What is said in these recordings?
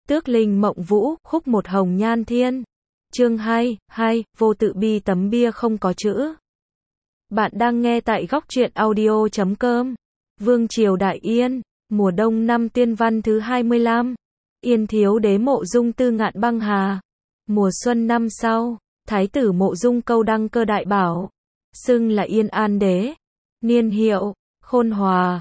Tước Linh Mộng Vũ, khúc một Hồng Nhan Thiên. Chương 2, vô tự bi tấm bia không có chữ. Bạn đang nghe tại góc truyện audio.com. Vương triều Đại Yên, mùa đông năm Tiên Văn thứ 25. Yên Thiếu Đế Mộ Dung tư ngạn băng hà. Mùa xuân năm sau, Thái tử Mộ Dung câu đăng cơ đại bảo, xưng là Yên An Đế. Niên hiệu, Khôn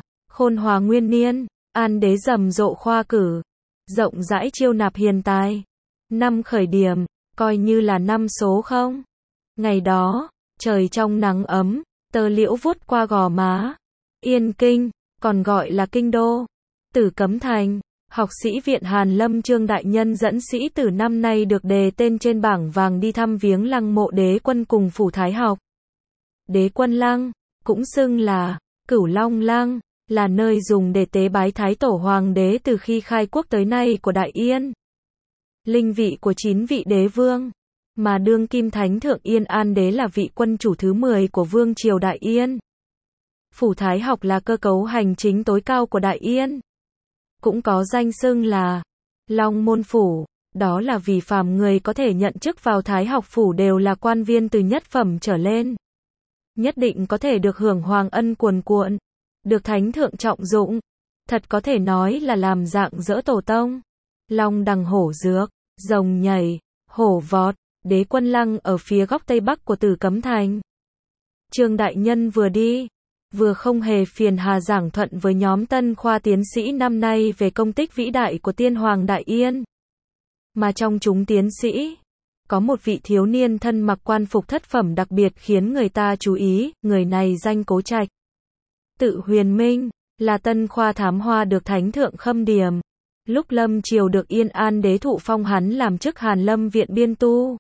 Hòa nguyên niên. An Đế rầm rộ khoa cử, rộng rãi chiêu nạp hiền tài. Năm khởi điểm, coi như là năm số 0. Ngày đó, trời trong nắng ấm, tơ liễu vuốt qua gò má. Yên Kinh, còn gọi là Kinh Đô, Tử Cấm Thành, học sĩ viện Hàn Lâm Trương đại nhân dẫn sĩ tử năm nay được đề tên trên bảng vàng đi thăm viếng lăng mộ đế quân cùng phủ Thái học. Đế quân lăng, cũng xưng là Cửu Long Lăng, là nơi dùng để tế bái Thái Tổ Hoàng đế từ khi khai quốc tới nay của Đại Yên. Linh vị của 9 vị đế vương, mà đương kim thánh thượng Yên An Đế là vị quân chủ thứ 10 của Vương triều Đại Yên. Phủ Thái học là cơ cấu hành chính tối cao của Đại Yên. Cũng có danh xưng là Long Môn Phủ, đó là vì phàm người có thể nhận chức vào Thái học phủ đều là quan viên từ nhất phẩm trở lên. Nhất định có thể được hưởng hoàng ân cuồn cuộn, được thánh thượng trọng dụng. Thật có thể nói là làm dạng dỡ tổ tông. Long đằng hổ dược, rồng nhảy, hổ vọt, đế quân lăng ở phía góc tây bắc của Tử Cấm Thành. Trương đại nhân vừa đi, vừa không hề phiền hà giảng thuận với nhóm tân khoa tiến sĩ năm nay về công tích vĩ đại của tiên hoàng Đại Yên. Mà trong chúng tiến sĩ, có một vị thiếu niên thân mặc quan phục thất phẩm đặc biệt khiến người ta chú ý, người này danh Cố Trạch. Tự Huyền Minh, là tân khoa thám hoa được thánh thượng khâm điểm. Lúc lâm triều được Yên An Đế thụ phong hắn làm chức Hàn Lâm viện biên tu.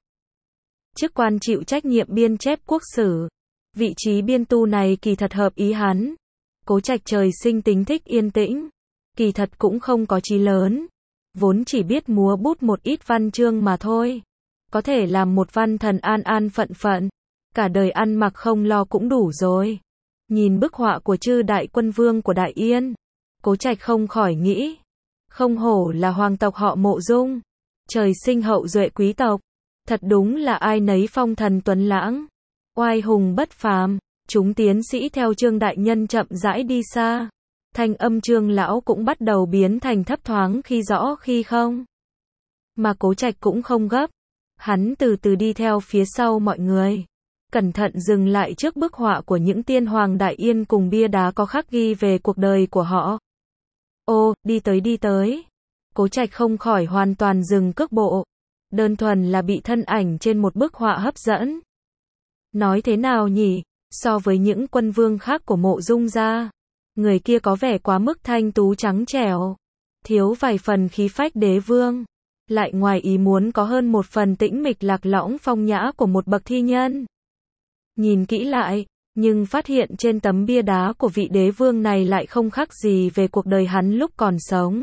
Chức quan chịu trách nhiệm biên chép quốc sử. Vị trí biên tu này kỳ thật hợp ý hắn. Cố Trạch trời sinh tính thích yên tĩnh, kỳ thật cũng không có chí lớn, vốn chỉ biết múa bút một ít văn chương mà thôi. Có thể làm một văn thần an an phận phận, cả đời ăn mặc không lo cũng đủ rồi. Nhìn bức họa của chư đại quân vương của Đại Yên, Cố Trạch không khỏi nghĩ, không hổ là hoàng tộc họ Mộ Dung, trời sinh hậu duệ quý tộc, thật đúng là ai nấy phong thần tuấn lãng, oai hùng bất phàm. Chúng tiến sĩ theo Trương đại nhân chậm rãi đi xa, thanh âm Trương lão cũng bắt đầu biến thành thấp thoáng khi rõ khi không. Mà Cố Trạch cũng không gấp, hắn từ từ đi theo phía sau mọi người, cẩn thận dừng lại trước bức họa của những tiên hoàng Đại Yên cùng bia đá có khắc ghi về cuộc đời của họ. Ô, đi tới. Cố Trạch không khỏi hoàn toàn dừng cước bộ, đơn thuần là bị thân ảnh trên một bức họa hấp dẫn. Nói thế nào nhỉ, so với những quân vương khác của Mộ Dung gia, người kia có vẻ quá mức thanh tú trắng trẻo, thiếu vài phần khí phách đế vương, lại ngoài ý muốn có hơn một phần tĩnh mịch lạc lõng phong nhã của một bậc thi nhân. Nhìn kỹ lại, nhưng phát hiện trên tấm bia đá của vị đế vương này lại không khác gì về cuộc đời hắn lúc còn sống.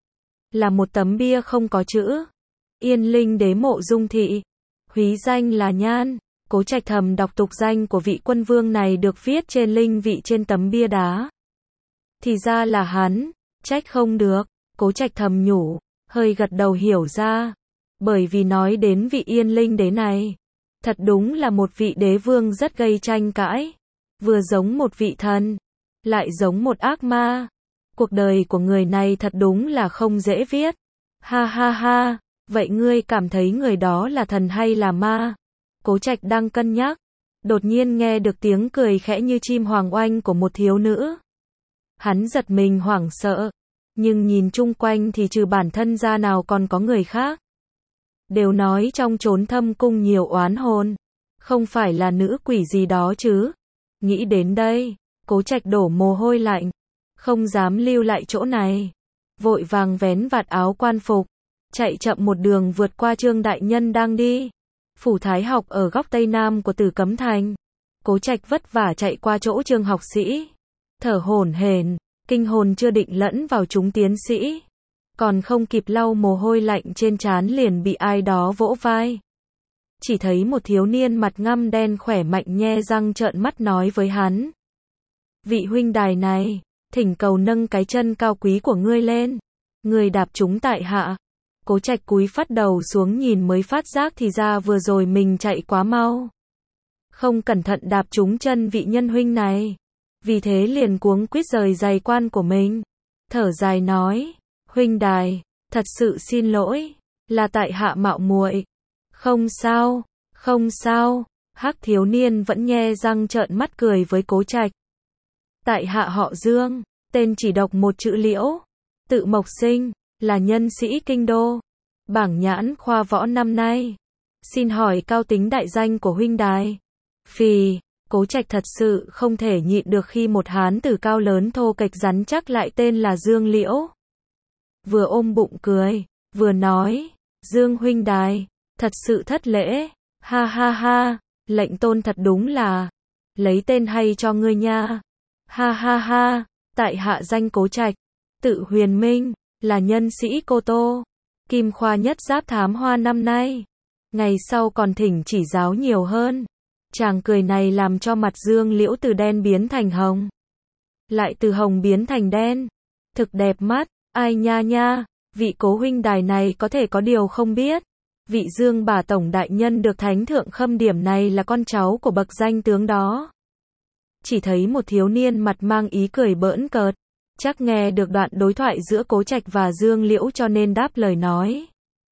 Là một tấm bia không có chữ. Yên Linh Đế Mộ Dung thị, húy danh là Nhan. Cố Trạch thầm đọc tục danh của vị quân vương này được viết trên linh vị trên tấm bia đá. Thì ra là hắn, trách không được, Cố Trạch thầm nhủ, hơi gật đầu hiểu ra. Bởi vì nói đến vị Yên Linh Đế này, thật đúng là một vị đế vương rất gây tranh cãi. Vừa giống một vị thần, lại giống một ác ma. Cuộc đời của người này thật đúng là không dễ viết. Ha ha ha, vậy ngươi cảm thấy người đó là thần hay là ma? Cố Trạch đang cân nhắc, đột nhiên nghe được tiếng cười khẽ như chim hoàng oanh của một thiếu nữ. Hắn giật mình hoảng sợ, nhưng nhìn chung quanh thì trừ bản thân ra nào còn có người khác. Đều nói trong chốn thâm cung nhiều oán hồn, không phải là nữ quỷ gì đó chứ. Nghĩ đến đây, Cố Trạch đổ mồ hôi lạnh, không dám lưu lại chỗ này, vội vàng vén vạt áo quan phục, chạy chậm một đường vượt qua Trương đại nhân đang đi. Phủ Thái học ở góc tây nam của Tử Cấm Thành. Cố Trạch vất vả chạy qua chỗ Trương học sĩ, thở hổn hển, kinh hồn chưa định lẫn vào chúng tiến sĩ, còn không kịp lau mồ hôi lạnh trên trán liền bị ai đó vỗ vai. Chỉ thấy một thiếu niên mặt ngăm đen khỏe mạnh nhe răng trợn mắt nói với hắn: vị huynh đài này, thỉnh cầu nâng cái chân cao quý của ngươi lên, ngươi đạp chúng tại hạ. Cố Trạch cúi phát đầu xuống nhìn mới phát giác thì ra vừa rồi mình chạy quá mau. Không cẩn thận đạp trúng chân vị nhân huynh này. Vì thế liền cuống quýt rời giày quan của mình. Thở dài nói, huynh đài, thật sự xin lỗi, là tại hạ mạo muội. Không sao, không sao, hắc thiếu niên vẫn nhe răng trợn mắt cười với Cố Trạch. Tại hạ họ Dương, tên chỉ đọc một chữ Liễu, tự Mộc Sinh, là nhân sĩ kinh đô, bảng nhãn khoa võ năm nay. Xin hỏi cao tính đại danh của huynh đài. Phì, Cố Trạch thật sự không thể nhịn được khi một hán tử cao lớn thô kệch rắn chắc lại tên là Dương Liễu. Vừa ôm bụng cười, vừa nói, Dương huynh đài, thật sự thất lễ, ha ha ha, lệnh tôn thật đúng là, lấy tên hay cho ngươi nha, ha ha ha, tại hạ danh Cố Trạch, tự Huyền Minh, là nhân sĩ Cô Tô, Kim Khoa nhất giáp thám hoa năm nay, ngày sau còn thỉnh chỉ giáo nhiều hơn. Chàng cười này làm cho mặt Dương Liễu từ đen biến thành hồng, lại từ hồng biến thành đen, thực đẹp mắt, ai nha nha, vị Cố huynh đài này có thể có điều không biết, vị Dương bà tổng đại nhân được thánh thượng khâm điểm này là con cháu của bậc danh tướng đó. Chỉ thấy một thiếu niên mặt mang ý cười bỡn cợt, chắc nghe được đoạn đối thoại giữa Cố Trạch và Dương Liễu cho nên đáp lời nói.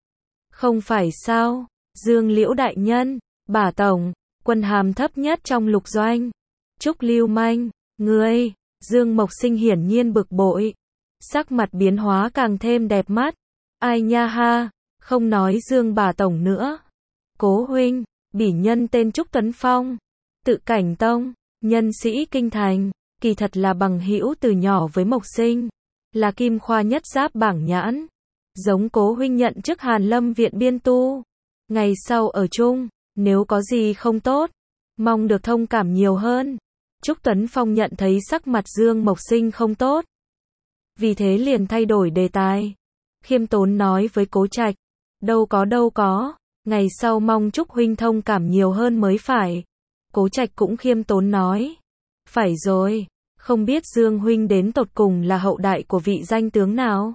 Không phải sao, Dương Liễu đại nhân, bà tổng, quân hàm thấp nhất trong lục doanh. Trúc lưu manh, ngươi, Dương Mộc Sinh hiển nhiên bực bội. Sắc mặt biến hóa càng thêm đẹp mắt. Ai nha ha, không nói Dương bà tổng nữa. Cố huynh, bỉ nhân tên Trúc Tuấn Phong. Tự Cảnh Tông, nhân sĩ kinh thành, kỳ thật là bằng hữu từ nhỏ với Mộc Sinh. Là Kim Khoa nhất giáp bảng nhãn. Giống Cố huynh nhận chức Hàn Lâm viện biên tu. Ngày sau ở chung, nếu có gì không tốt, mong được thông cảm nhiều hơn. Trúc Tuấn Phong nhận thấy sắc mặt Dương Mộc Sinh không tốt. Vì thế liền thay đổi đề tài. Khiêm tốn nói với Cố Trạch. Đâu có, ngày sau mong Trúc huynh thông cảm nhiều hơn mới phải. Cố Trạch cũng khiêm tốn nói. Phải rồi, không biết Dương huynh đến tột cùng là hậu đại của vị danh tướng nào?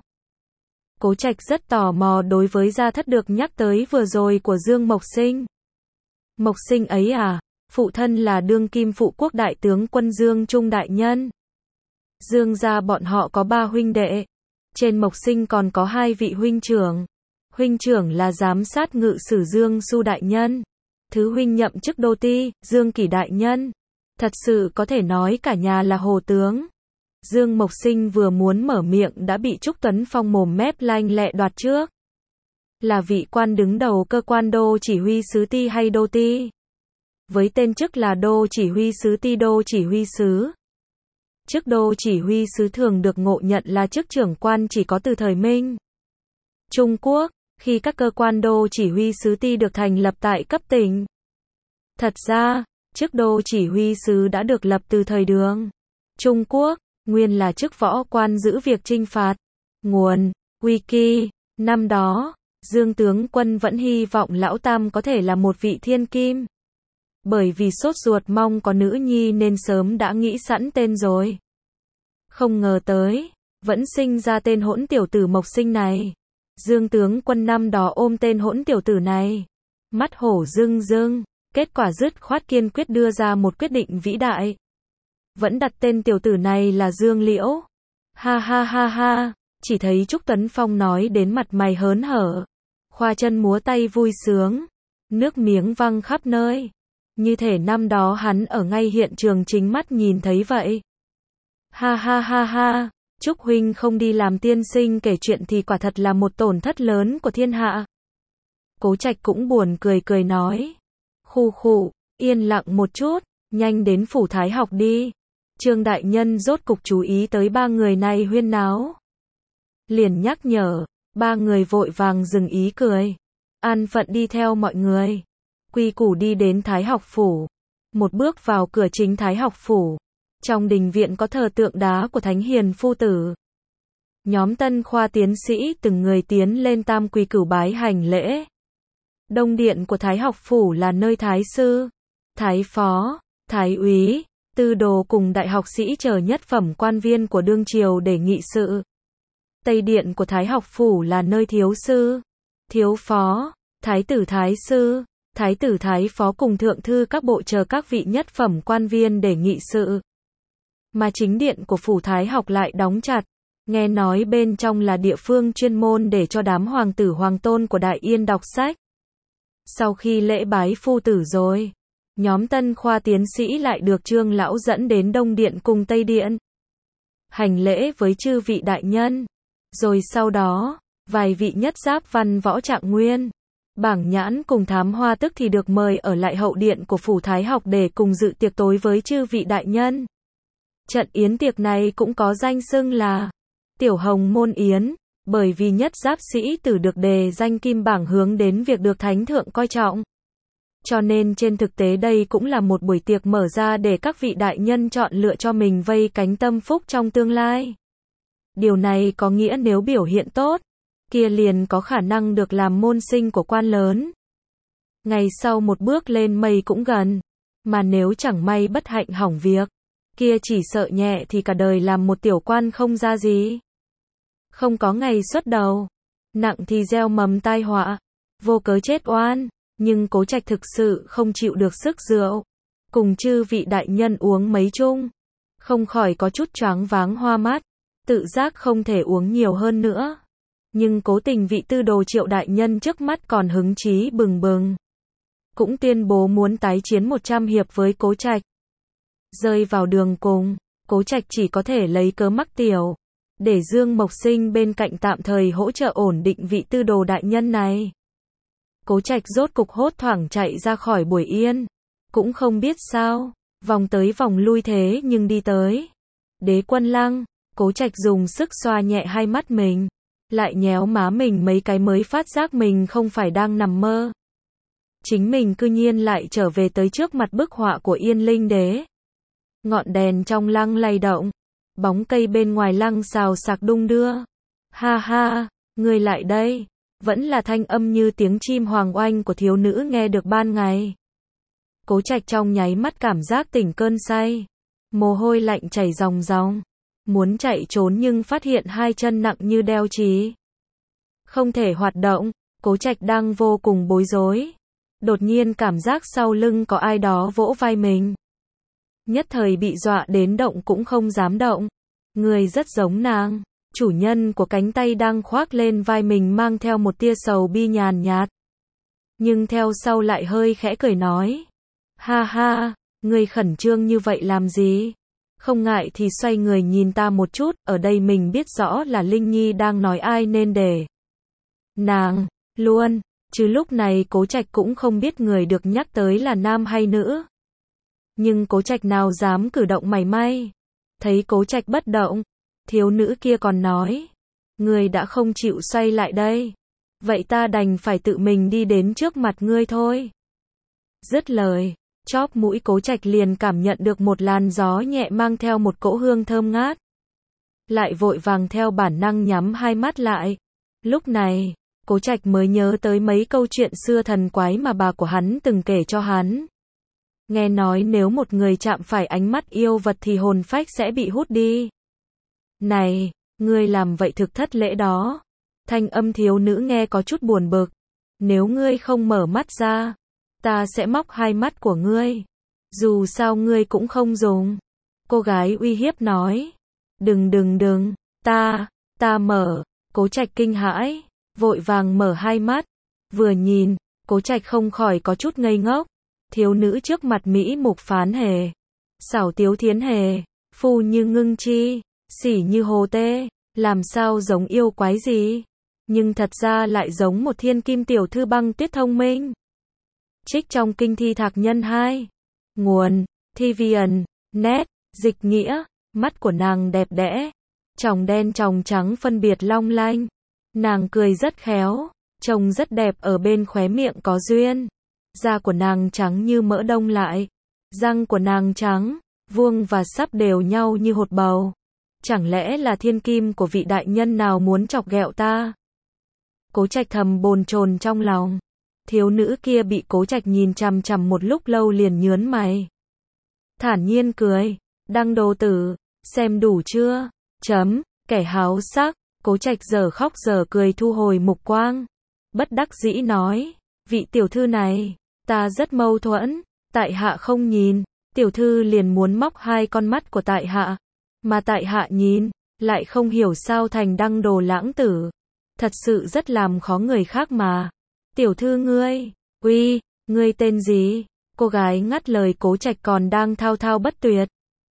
Cố Trạch rất tò mò đối với gia thất được nhắc tới vừa rồi của Dương Mộc Sinh. Mộc Sinh ấy à, phụ thân là đương kim phụ quốc đại tướng quân Dương Trung đại nhân. Dương gia bọn họ có 3 huynh đệ. Trên Mộc Sinh còn có 2 vị huynh trưởng. Huynh trưởng là giám sát ngự sử Dương Xu đại nhân. Thứ huynh nhậm chức đô ti, Dương Kỷ đại nhân. Thật sự có thể nói cả nhà là hồ tướng. Dương Mộc Sinh vừa muốn mở miệng đã bị Trúc Tuấn Phong mồm mép lanh lẹ đoạt trước. Là vị quan đứng đầu cơ quan đô chỉ huy sứ ti hay đô ti? Với tên chức là đô chỉ huy sứ ti đô chỉ huy sứ. Chức đô chỉ huy sứ thường được ngộ nhận là chức trưởng quan chỉ có từ thời Minh. Trung Quốc, khi các cơ quan đô chỉ huy sứ ti được thành lập tại cấp tỉnh. Thật ra, chức đô chỉ huy sứ đã được lập từ thời Đường. Trung Quốc, nguyên là chức võ quan giữ việc chinh phạt. Nguồn, Wiki, năm đó, Dương tướng quân vẫn hy vọng lão tam có thể là một vị thiên kim. Bởi vì sốt ruột mong có nữ nhi nên sớm đã nghĩ sẵn tên rồi. Không ngờ tới, vẫn sinh ra tên hỗn tiểu tử Mộc Sinh này. Dương tướng quân năm đó ôm tên hỗn tiểu tử này. Mắt hổ rưng rưng, kết quả dứt khoát kiên quyết đưa ra một quyết định vĩ đại. Vẫn đặt tên tiểu tử này là Dương Liễu. Ha ha ha ha, chỉ thấy Trúc Tuấn Phong nói đến mặt mày hớn hở. Khoa chân múa tay vui sướng. Nước miếng văng khắp nơi. Như thể năm đó hắn ở ngay hiện trường chính mắt nhìn thấy vậy. Ha ha ha ha, Trúc huynh không đi làm tiên sinh kể chuyện thì quả thật là một tổn thất lớn của thiên hạ. Cố Trạch cũng buồn cười cười nói. Khu khụ, yên lặng một chút, nhanh đến phủ thái học đi. Trương đại nhân rốt cục chú ý tới 3 người này huyên náo. Liền nhắc nhở, 3 người vội vàng dừng ý cười. An phận đi theo mọi người. Quy củ đi đến thái học phủ. Một bước vào cửa chính thái học phủ. Trong đình viện có thờ tượng đá của Thánh Hiền Phu Tử. Nhóm tân khoa tiến sĩ từng người tiến lên tam quỳ cửu bái hành lễ. Đông điện của thái học phủ là nơi thái sư, thái phó, thái úy, tư đồ cùng đại học sĩ chờ nhất phẩm quan viên của đương triều để nghị sự. Tây điện của Thái học phủ là nơi thiếu sư, thiếu phó, thái tử thái sư, thái tử thái phó cùng thượng thư các bộ chờ các vị nhất phẩm quan viên để nghị sự. Mà chính điện của phủ Thái học lại đóng chặt, nghe nói bên trong là địa phương chuyên môn để cho đám hoàng tử hoàng tôn của Đại Yên đọc sách. Sau khi lễ bái phu tử rồi, nhóm tân khoa tiến sĩ lại được Trương lão dẫn đến Đông điện cùng Tây điện, hành lễ với chư vị đại nhân. Rồi sau đó, vài vị nhất giáp văn võ trạng nguyên, Bảng Nhãn cùng Thám Hoa tức thì được mời ở lại hậu điện của phủ Thái học để cùng dự tiệc tối với chư vị đại nhân. Trận yến tiệc này cũng có danh xưng là Tiểu Hồng Môn Yến, bởi vì nhất giáp sĩ tử được đề danh kim bảng hướng đến việc được thánh thượng coi trọng. Cho nên trên thực tế đây cũng là một buổi tiệc mở ra để các vị đại nhân chọn lựa cho mình vây cánh tâm phúc trong tương lai. Điều này có nghĩa nếu biểu hiện tốt, kia liền có khả năng được làm môn sinh của quan lớn. Ngày sau một bước lên mây cũng gần, mà nếu chẳng may bất hạnh hỏng việc, kia chỉ sợ nhẹ thì cả đời làm một tiểu quan không ra gì. Không có ngày xuất đầu, nặng thì gieo mầm tai họa, vô cớ chết oan. Nhưng Cố Trạch thực sự không chịu được sức rượu, cùng chư vị đại nhân uống mấy chung, không khỏi có chút choáng váng hoa mắt, tự giác không thể uống nhiều hơn nữa. Nhưng cố tình vị tư đồ Triệu đại nhân trước mắt còn hứng chí bừng bừng, cũng tuyên bố muốn tái chiến 100 hiệp với Cố Trạch. Rơi vào đường cùng, Cố Trạch chỉ có thể lấy cớ mắc tiểu, để Dương Mộc Sinh bên cạnh tạm thời hỗ trợ ổn định vị tư đồ đại nhân này. Cố Trạch rốt cục hốt thoảng chạy ra khỏi buổi yên, cũng không biết sao, vòng tới vòng lui thế nhưng đi tới Đế Quân Lăng. Cố Trạch dùng sức xoa nhẹ hai mắt mình, lại nhéo má mình mấy cái mới phát giác mình không phải đang nằm mơ. Chính mình cư nhiên lại trở về tới trước mặt bức họa của Yên Linh Đế. Ngọn đèn trong lăng lay động, bóng cây bên ngoài lăng xào xạc đung đưa. Ha ha, ngươi lại đây. Vẫn là thanh âm như tiếng chim hoàng oanh của thiếu nữ nghe được ban ngày. Cố Trạch trong nháy mắt cảm giác tỉnh cơn say, mồ hôi lạnh chảy ròng ròng, muốn chạy trốn nhưng phát hiện hai chân nặng như đeo chì, không thể hoạt động. Cố Trạch đang vô cùng bối rối, đột nhiên cảm giác sau lưng có ai đó vỗ vai mình, nhất thời bị dọa đến động cũng không dám động. Người rất giống nàng, chủ nhân của cánh tay đang khoác lên vai mình mang theo một tia sầu bi nhàn nhạt. Nhưng theo sau lại hơi khẽ cười nói, ha ha, ngươi khẩn trương như vậy làm gì? Không ngại thì xoay người nhìn ta một chút, ở đây mình biết rõ là Linh Nhi đang nói ai nên để nàng luôn, chứ lúc này Cố Trạch cũng không biết người được nhắc tới là nam hay nữ. Nhưng Cố Trạch nào dám cử động mảy may. Thấy Cố Trạch bất động, thiếu nữ kia còn nói, ngươi đã không chịu xoay lại đây, vậy ta đành phải tự mình đi đến trước mặt ngươi thôi. Dứt lời, chóp mũi Cố Trạch liền cảm nhận được một làn gió nhẹ mang theo một cỗ hương thơm ngát. Lại vội vàng theo bản năng nhắm hai mắt lại. Lúc này, Cố Trạch mới nhớ tới mấy câu chuyện xưa thần quái mà bà của hắn từng kể cho hắn. Nghe nói nếu một người chạm phải ánh mắt yêu vật thì hồn phách sẽ bị hút đi. Này, ngươi làm vậy thực thất lễ đó. Thanh âm thiếu nữ nghe có chút buồn bực. Nếu ngươi không mở mắt ra, ta sẽ móc hai mắt của ngươi. Dù sao ngươi cũng không dùng. Cô gái uy hiếp nói. Đừng, ta mở. Cố Trạch kinh hãi, vội vàng mở hai mắt. Vừa nhìn, Cố Trạch không khỏi có chút ngây ngốc. Thiếu nữ trước mặt Mỹ mục phán hề, xảo tiếu thiến hề, phu như ngưng chi, xỉ như hồ tê, làm sao giống yêu quái gì, nhưng thật ra lại giống một thiên kim tiểu thư băng tuyết thông minh. Trích trong Kinh Thi Thạc Nhân 2. Nguồn: Thivian, net, dịch nghĩa. Mắt của nàng đẹp đẽ, tròng đen tròng trắng phân biệt long lanh. Nàng cười rất khéo, trông rất đẹp, ở bên khóe miệng có duyên. Da của nàng trắng như mỡ đông lại, răng của nàng trắng, vuông và sắp đều nhau như hột bầu. Chẳng lẽ là thiên kim của vị đại nhân nào muốn chọc ghẹo ta? Cố Trạch thầm bồn chồn trong lòng. Thiếu nữ kia bị Cố Trạch nhìn chằm chằm một lúc lâu liền nhướng mày. Thản nhiên cười, Đăng đồ tử, xem đủ chưa? Kẻ háo sắc. Cố Trạch giờ khóc giờ cười thu hồi mục quang. Bất đắc dĩ nói, vị tiểu thư này, ta rất mâu thuẫn, tại hạ không nhìn, tiểu thư liền muốn móc hai con mắt của tại hạ, mà tại hạ nhìn, lại không hiểu sao thành đăng đồ lãng tử. Thật sự rất làm khó người khác mà. Tiểu thư ngươi, ngươi tên gì? Cô gái ngắt lời Cố Trạch còn đang thao thao bất tuyệt.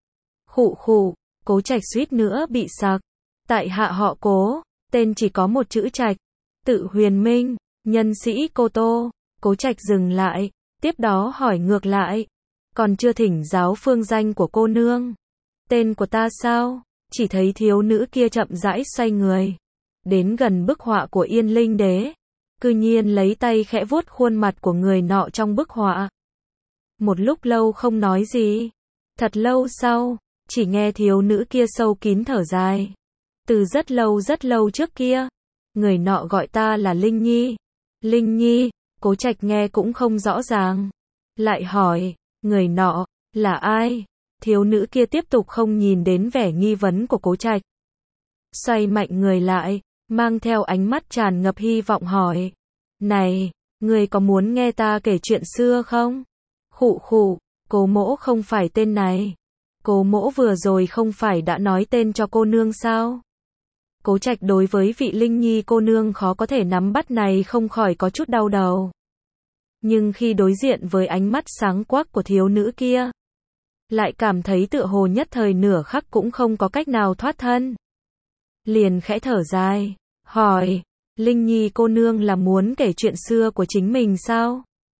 Khụ khụ, Cố Trạch suýt nữa bị sặc. Tại hạ họ Cố, tên chỉ có một chữ Trạch, tự huyền minh, nhân sĩ Cô Tô. Cố Trạch dừng lại, tiếp đó hỏi ngược lại, còn chưa thỉnh giáo phương danh của cô nương. Tên của ta sao? Chỉ thấy thiếu nữ kia chậm rãi xoay người, đến gần bức họa của Yên Linh Đế, cư nhiên lấy tay khẽ vuốt khuôn mặt của người nọ trong bức họa. Một lúc lâu không nói gì, thật lâu sau, chỉ nghe thiếu nữ kia sâu kín thở dài. Từ rất lâu trước kia, người nọ gọi ta là Linh Nhi. Linh Nhi, Cố Trạch nghe cũng không rõ ràng. Lại hỏi, người nọ, là ai? Thiếu nữ kia tiếp tục không nhìn đến vẻ nghi vấn của Cố Trạch. Xoay mạnh người lại, mang theo ánh mắt tràn ngập hy vọng hỏi. Này, người có muốn nghe ta kể chuyện xưa không? Khụ khụ, Cố mỗ không phải tên này. Cố mỗ vừa rồi không phải đã nói tên cho cô nương sao? Cố Trạch đối với vị Linh Nhi cô nương khó có thể nắm bắt này không khỏi có chút đau đầu. Nhưng khi đối diện với ánh mắt sáng quắc của thiếu nữ kia, lại cảm thấy tựa hồ nhất thời nửa khắc cũng không có cách nào thoát thân. Liền khẽ thở dài, hỏi, Linh Nhi cô nương là muốn kể chuyện xưa của chính mình sao?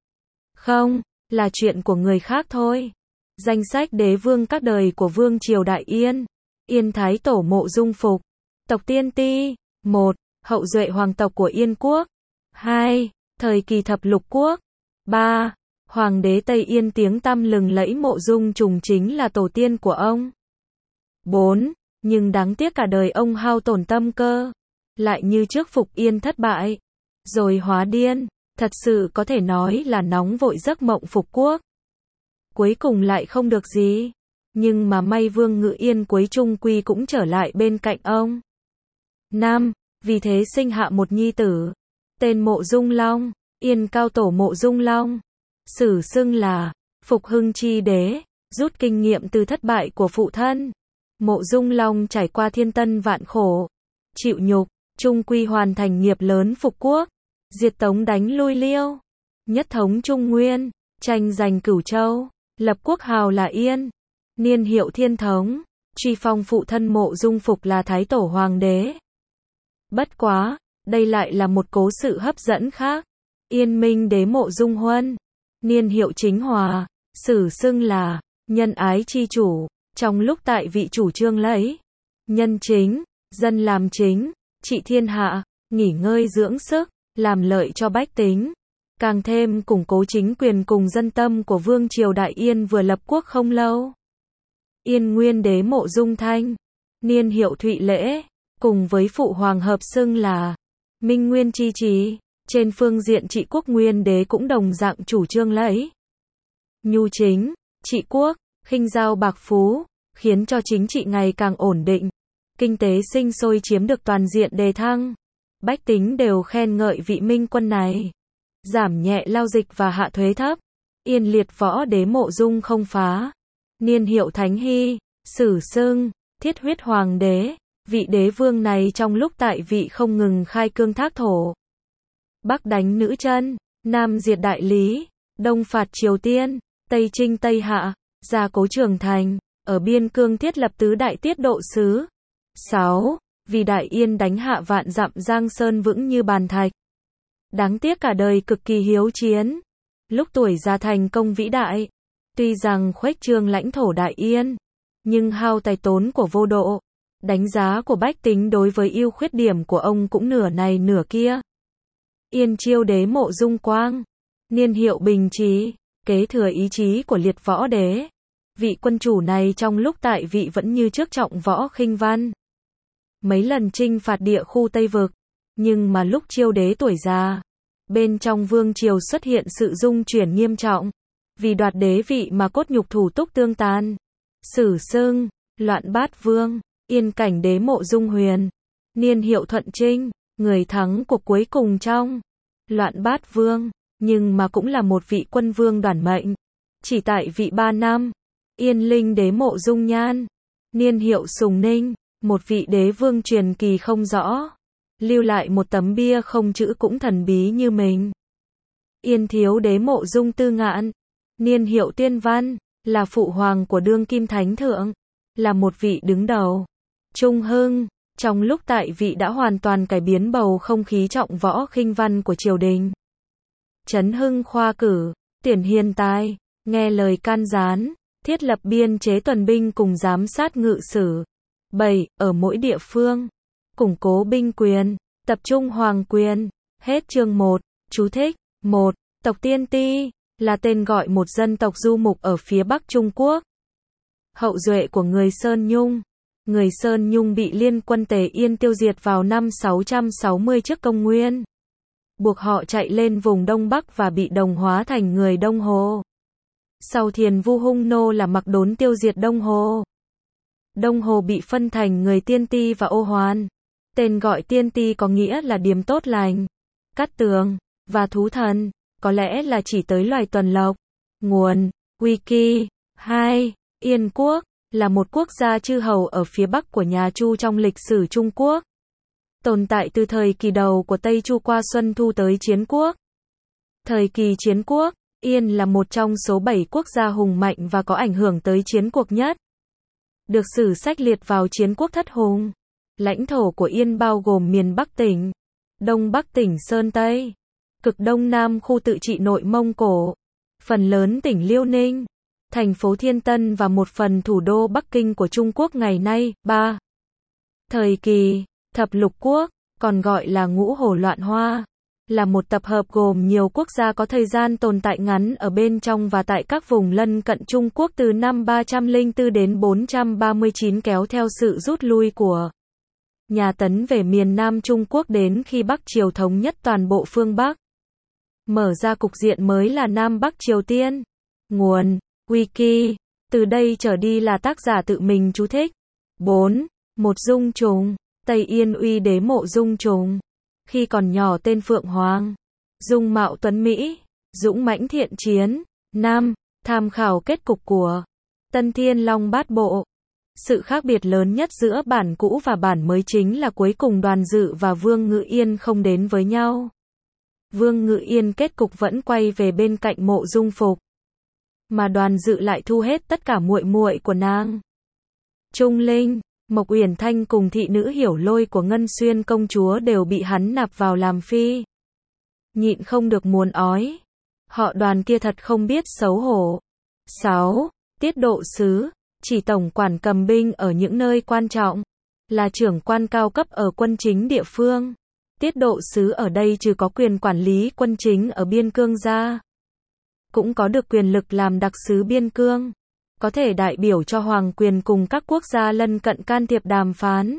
Không, là chuyện của người khác thôi. Danh sách đế vương các đời của Vương Triều Đại Yên. Yên Thái Tổ Mộ Dung Phục. Tộc Tiên Ti. 1. Hậu duệ hoàng tộc của Yên Quốc. 2. Thời kỳ thập lục quốc. 3. Hoàng đế Tây Yên tiếng tăm lừng lẫy Mộ Dung Trùng chính là tổ tiên của ông. 4. Nhưng đáng tiếc cả đời ông hao tổn tâm cơ, lại như trước Phục Yên thất bại, rồi hóa điên, thật sự có thể nói là nóng vội giấc mộng phục quốc. Cuối cùng lại không được gì, nhưng mà may Vương Ngự Yên cuối chung quy cũng trở lại bên cạnh ông. 5. Vì thế sinh hạ một nhi tử, tên Mộ Dung Long, Yên Cao Tổ Mộ Dung Long, sử xưng là Phục Hưng Chi Đế, rút kinh nghiệm từ thất bại của phụ thân. Mộ Dung Long trải qua thiên tân vạn khổ, chịu nhục, chung quy hoàn thành nghiệp lớn phục quốc, diệt Tống đánh lui Liêu, nhất thống Trung Nguyên, tranh giành Cửu Châu, lập quốc hào là Yên, niên hiệu Thiên Thống, truy phong phụ thân Mộ Dung Phục là Thái Tổ Hoàng đế. Bất quá, đây lại là một cố sự hấp dẫn khác. Yên Minh Đế Mộ Dung Huân, niên hiệu Chính Hòa, sử xưng là nhân ái chi chủ, trong lúc tại vị chủ trương lấy nhân chính, dân làm chính, trị thiên hạ, nghỉ ngơi dưỡng sức, làm lợi cho bách tính, càng thêm củng cố chính quyền cùng dân tâm của Vương Triều Đại Yên vừa lập quốc không lâu. Yên Nguyên Đế Mộ Dung Thanh, niên hiệu Thụy Lễ, cùng với phụ hoàng hợp xưng là Minh Nguyên Chi Trì, trên phương diện trị quốc Nguyên Đế cũng đồng dạng chủ trương lấy nhu chính, trị quốc, khinh giao bạc phú, khiến cho chính trị ngày càng ổn định, kinh tế sinh sôi chiếm được toàn diện đề thăng. Bách tính đều khen ngợi vị minh quân này, giảm nhẹ lao dịch và hạ thuế thấp. Yên Liệt Võ Đế Mộ Dung Không Phá, niên hiệu Thánh Hy, sử xưng Thiết Huyết Hoàng đế, vị đế vương này trong lúc tại vị không ngừng khai cương thác thổ, Bắc đánh nữ chân, Nam diệt đại lý, Đông phạt Triều Tiên, Tây chinh Tây Hạ, gia cố Trường Thành, ở biên cương thiết lập tứ đại tiết độ sứ. 6. Vì Đại Yên đánh hạ vạn dặm Giang Sơn vững như bàn thạch. Đáng tiếc cả đời cực kỳ hiếu chiến, lúc tuổi già thành công vĩ đại, tuy rằng khuếch trương lãnh thổ Đại Yên, nhưng hao tài tốn của vô độ, đánh giá của bách tính đối với ưu khuyết điểm của ông cũng nửa này nửa kia. Yên Chiêu Đế Mộ Dung Quang, niên hiệu Bình Trí, kế thừa ý chí của Liệt Võ Đế. Vị quân chủ này trong lúc tại vị vẫn như trước trọng võ khinh văn, mấy lần chinh phạt địa khu Tây Vực, nhưng mà lúc Chiêu Đế tuổi già, bên trong vương triều xuất hiện sự dung chuyển nghiêm trọng, vì đoạt đế vị mà cốt nhục thủ túc tương tàn. Sử xưng loạn bát vương, Yên Cảnh Đế Mộ Dung Huyền, niên hiệu Thuận Trinh, người thắng cuộc cuối cùng trong loạn bát vương, nhưng mà cũng là một vị quân vương đoản mệnh. Chỉ tại vị 3 năm, Yên Linh đế Mộ Dung Nhan, niên hiệu Sùng Ninh, một vị đế vương truyền kỳ không rõ, lưu lại một tấm bia không chữ cũng thần bí như mình. Yên thiếu đế Mộ Dung Tư Ngạn, niên hiệu Tuyên Văn, là phụ hoàng của đương kim thánh thượng, là một vị đứng đầu Trung Hưng, trong lúc tại vị đã hoàn toàn cải biến bầu không khí trọng võ khinh văn của triều đình. Trấn hưng khoa cử, tuyển hiền tài, nghe lời can gián, thiết lập biên chế tuần binh cùng giám sát ngự sử. 7. Ở mỗi địa phương, củng cố binh quyền, tập trung hoàng quyền. Hết chương 1. Chú thích. 1. Tộc Tiên Ti là tên gọi một dân tộc du mục ở phía Bắc Trung Quốc. Hậu duệ của người Sơn Nhung. Người Sơn Nhung bị liên quân Tề Yên tiêu diệt vào năm 660 trước công nguyên, buộc họ chạy lên vùng Đông Bắc và bị đồng hóa thành người Đông Hồ. Sau Thiền Vu hung nô là Mặc Đốn tiêu diệt Đông Hồ. Đông Hồ bị phân thành người Tiên Ti và Ô Hoàn. Tên gọi Tiên Ti có nghĩa là điềm tốt lành, cát tường, và thú thần, có lẽ là chỉ tới loài tuần lộc. Nguồn Wiki. 2. Yên Quốc là một quốc gia chư hầu ở phía Bắc của nhà Chu trong lịch sử Trung Quốc. Tồn tại từ thời kỳ đầu của Tây Chu qua Xuân Thu tới Chiến Quốc. Thời kỳ Chiến Quốc, Yên là một trong số 7 quốc gia hùng mạnh và có ảnh hưởng tới chiến cuộc nhất. Được sử sách liệt vào Chiến Quốc thất hùng. Lãnh thổ của Yên bao gồm miền Bắc tỉnh, Đông Bắc tỉnh Sơn Tây, cực Đông Nam khu tự trị Nội Mông Cổ, phần lớn tỉnh Liêu Ninh, thành phố Thiên Tân và một phần thủ đô Bắc Kinh của Trung Quốc ngày nay. 3. Thời kỳ Thập Lục Quốc, còn gọi là Ngũ Hổ Loạn Hoa, là một tập hợp gồm nhiều quốc gia có thời gian tồn tại ngắn ở bên trong và tại các vùng lân cận Trung Quốc từ năm 304 đến 439 kéo theo sự rút lui của nhà Tấn về miền Nam Trung Quốc đến khi Bắc Triều thống nhất toàn bộ phương Bắc. Mở ra cục diện mới là Nam Bắc Triều Tiên. Nguồn Wiki. Từ đây trở đi là tác giả tự mình chú thích. 4. Một Dung Trùng. Tây Yên uy đế Mộ Dung Trùng. Khi còn nhỏ tên Phượng Hoàng. Dung mạo tuấn Mỹ, dũng mãnh thiện chiến. 5. Tham khảo kết cục của Tân Thiên Long Bát Bộ. Sự khác biệt lớn nhất giữa bản cũ và bản mới chính là cuối cùng Đoàn Dự và Vương Ngự Yên không đến với nhau. Vương Ngự Yên kết cục vẫn quay về bên cạnh Mộ Dung Phục, mà Đoàn Dự lại thu hết tất cả muội muội của nàng. Trung Linh, Mộc Uyển Thanh cùng thị nữ Hiểu Lôi của Ngân Xuyên công chúa đều bị hắn nạp vào làm phi. Nhịn không được muốn ói. Họ Đoàn kia thật không biết xấu hổ. 6. Tiết độ sứ, chỉ tổng quản cầm binh ở những nơi quan trọng, là trưởng quan cao cấp ở quân chính địa phương. Tiết độ sứ ở đây trừ có quyền quản lý quân chính ở biên cương ra, cũng có được quyền lực làm đặc sứ biên cương, có thể đại biểu cho hoàng quyền cùng các quốc gia lân cận can thiệp đàm phán.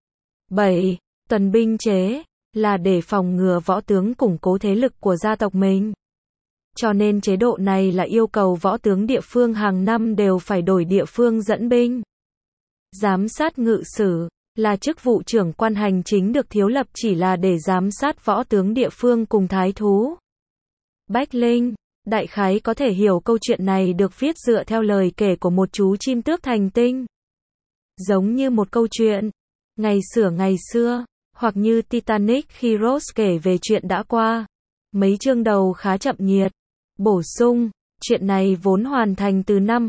7. Tuần binh chế, là để phòng ngừa võ tướng củng cố thế lực của gia tộc mình. Cho nên chế độ này là yêu cầu võ tướng địa phương hàng năm đều phải đổi địa phương dẫn binh. Giám sát ngự sử, là chức vụ trưởng quan hành chính được thiếu lập chỉ là để giám sát võ tướng địa phương cùng thái thú. Bách Linh, đại khái có thể hiểu câu chuyện này được viết dựa theo lời kể của một chú chim tước thành tinh. Giống như một câu chuyện ngày xưa, hoặc như Titanic khi Rose kể về chuyện đã qua. Mấy chương đầu khá chậm nhiệt. Bổ sung, chuyện này vốn hoàn thành từ năm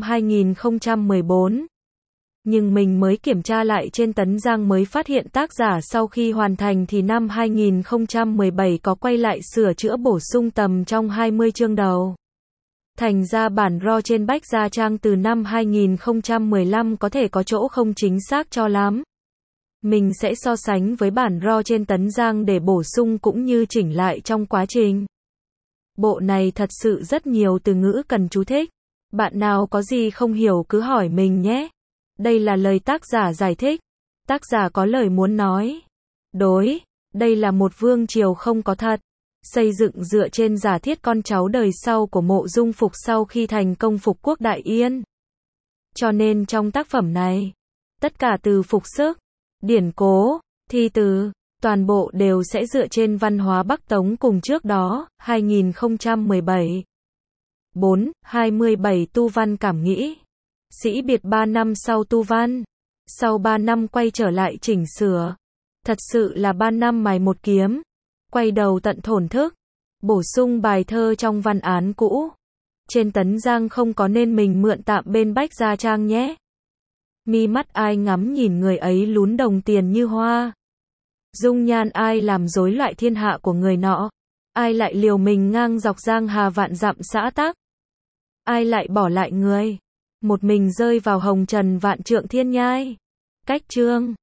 2014. Nhưng mình mới kiểm tra lại trên Tấn Giang mới phát hiện tác giả sau khi hoàn thành thì năm 2017 có quay lại sửa chữa bổ sung tầm trong 20 chương đầu. Thành ra bản RAW trên Bách Gia Trang từ năm 2015 có thể có chỗ không chính xác cho lắm. Mình sẽ so sánh với bản RAW trên Tấn Giang để bổ sung cũng như chỉnh lại trong quá trình. Bộ này thật sự rất nhiều từ ngữ cần chú thích. Bạn nào có gì không hiểu cứ hỏi mình nhé. Đây là lời tác giả giải thích. Tác giả có lời muốn nói. Đối, đây là một vương triều không có thật. Xây dựng dựa trên giả thiết con cháu đời sau của Mộ Dung Phục sau khi thành công phục quốc Đại Yên. Cho nên trong tác phẩm này, tất cả từ phục sức, điển cố, Thi từ, toàn bộ đều sẽ dựa trên văn hóa Bắc Tống cùng trước đó, 2017. 4. 27 tu văn cảm nghĩ. Sĩ biệt 3 năm sau tu văn. Sau 3 năm quay trở lại chỉnh sửa. Thật sự là 3 năm mài một kiếm. Quay đầu tận thổn thức. Bổ sung bài thơ trong văn án cũ. Trên Tấn Giang không có nên mình mượn tạm bên Bách Gia Trang nhé. Mi mắt ai ngắm nhìn người ấy lún đồng tiền như hoa. Dung nhan ai làm rối loạn thiên hạ của người nọ. Ai lại liều mình ngang dọc giang hà vạn dặm xã tắc. Ai lại bỏ lại người. Một mình rơi vào hồng trần vạn trượng thiên nhai. Cách chương